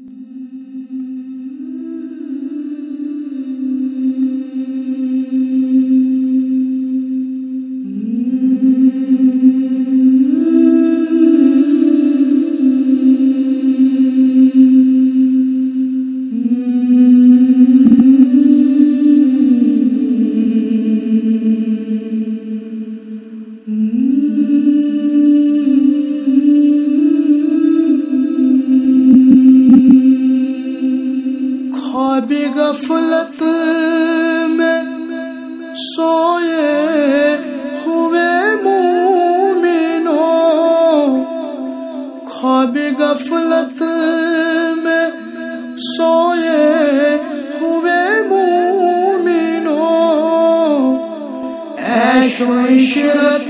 غفلت میں سوئے ہوئے مومنوں، خواب غفلت میں سوئے ہوئے مومنوں، عیش و عشرت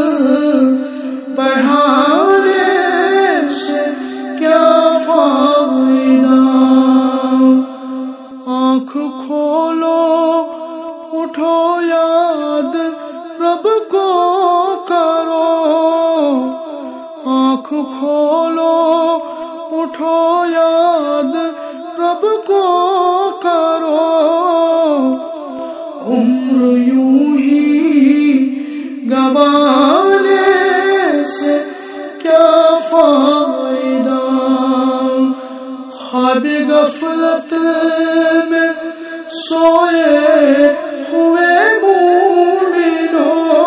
بڑھانے سے کیا فائدہ، آنکھ کھولو اٹھو یاد رب کو کرو، آنکھ کھولو اٹھو یاد رب کو کرو، عمر یوں ہی گوانے سے کیا فائدہ، خواب غفلت میں سوئے ہوئے مومنوں،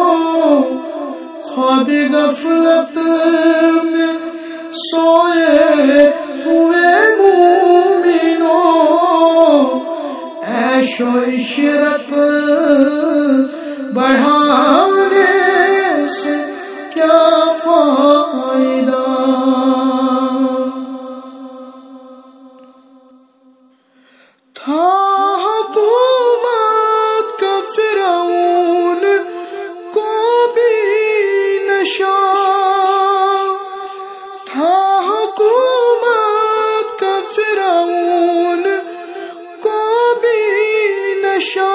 خواب غفلت میں سوئے ہوئے مومنوں، عیش و عشرت بڑھانے سے کیا فائدہ، تھا حکومت کا فرعون کو بھی نشہ، تھا حکومت کا فرعون کو بھی نشہ،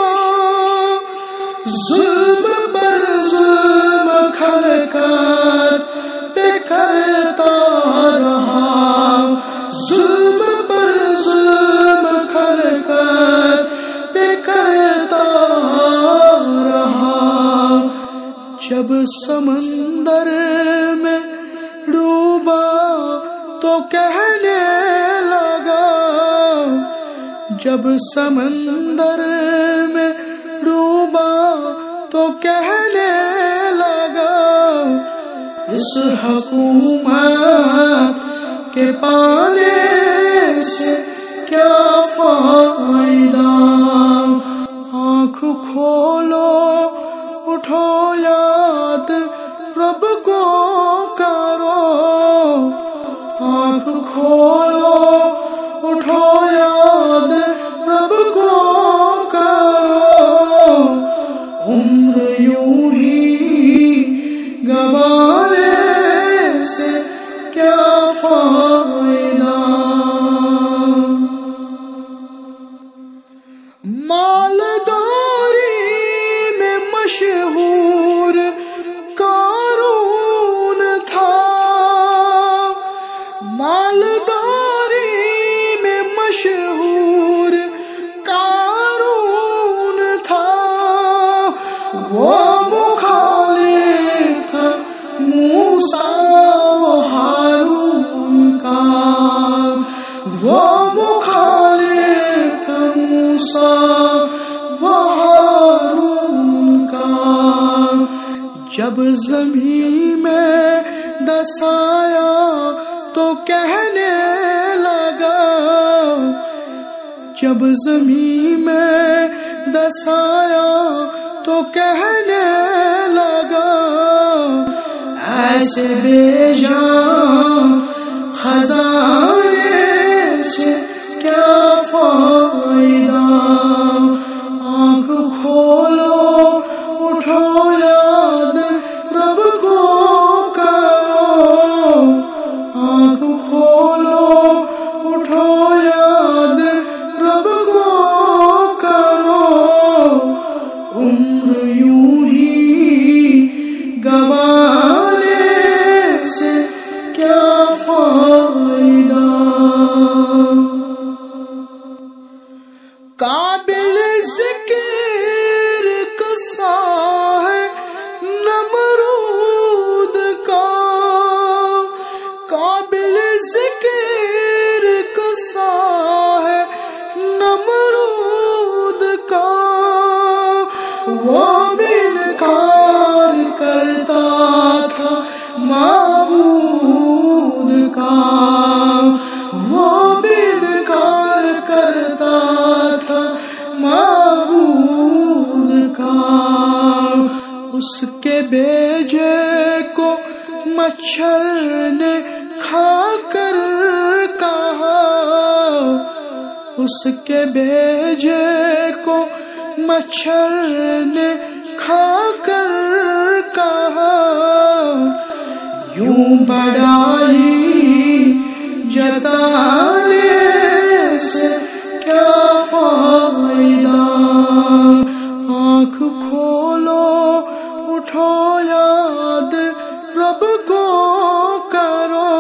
ظلم بر ظلم خلقت پہ کرتا رہا، ظلم بر ظلم خلقت پہ کرتا رہا، جب سمندر میں ڈوبا تو کہنے لگا، جب سمندر میں ڈوبا تو کہنے لگا، اس حکومت کے پانے سے کیا فائدہ، آنکھ کھولو اٹھو یاد رب کو کرو، آنکھ کھولو اٹھو یاد رب کو کرو، عمر یوں ہی گوانے سے کیا فائدہ، مالداری میں مشہور قارون تھا، مالداری میں مشہور قارون تھا، وہ مخالف تھا موسیٰ و ہارون کا، وہ مخالف تھا موسیٰ و ہارون کا، جب زمین میں دسایا تو کہنے لگا، جب زمین میں دسایا تو کہنے لگا، ایسے بے جان خزانے سے کیا فائدہ، آنکھ کھولو اٹھو یاد رب کو کرو، آنکھ کھولو اٹھو یاد رب کو کرو، عمر یوں ہی گوانے سے کیا کے بیجے کو مچھر نے کھا کر کہا، اس کے بیجے کو مچھر نے کھا کر کہا، یوں بڑائی جتانے سے کیا فائدہ، آنکھ کھولو اٹھو یاد رب کو کرو،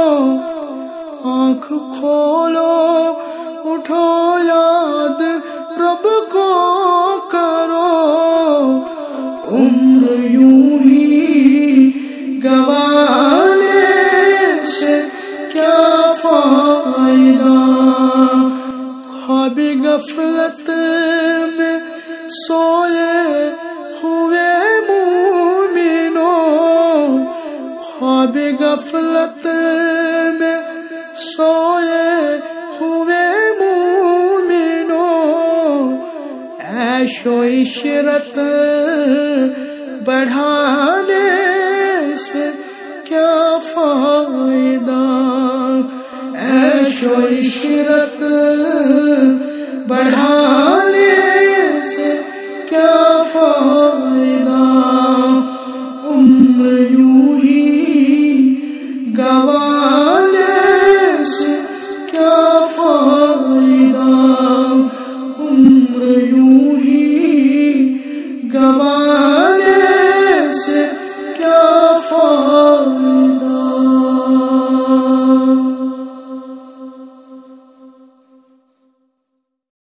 آنکھ کھولو اٹھو یاد رب کو کرو، عمر یوں ہی گوانے سے کیا فائدہ، خواب غفلت میں سوئے ہوئے مومنوں، خواب غفلت میں سوئے ہوئے مومنوں، عیش و عشرت بڑھانے سے کیا فائدہ، عیش و عشرت بڑھانے سے کیا فائدہ، عمر یوں ہی گوانے سے کیا فائدہ، عمر یوں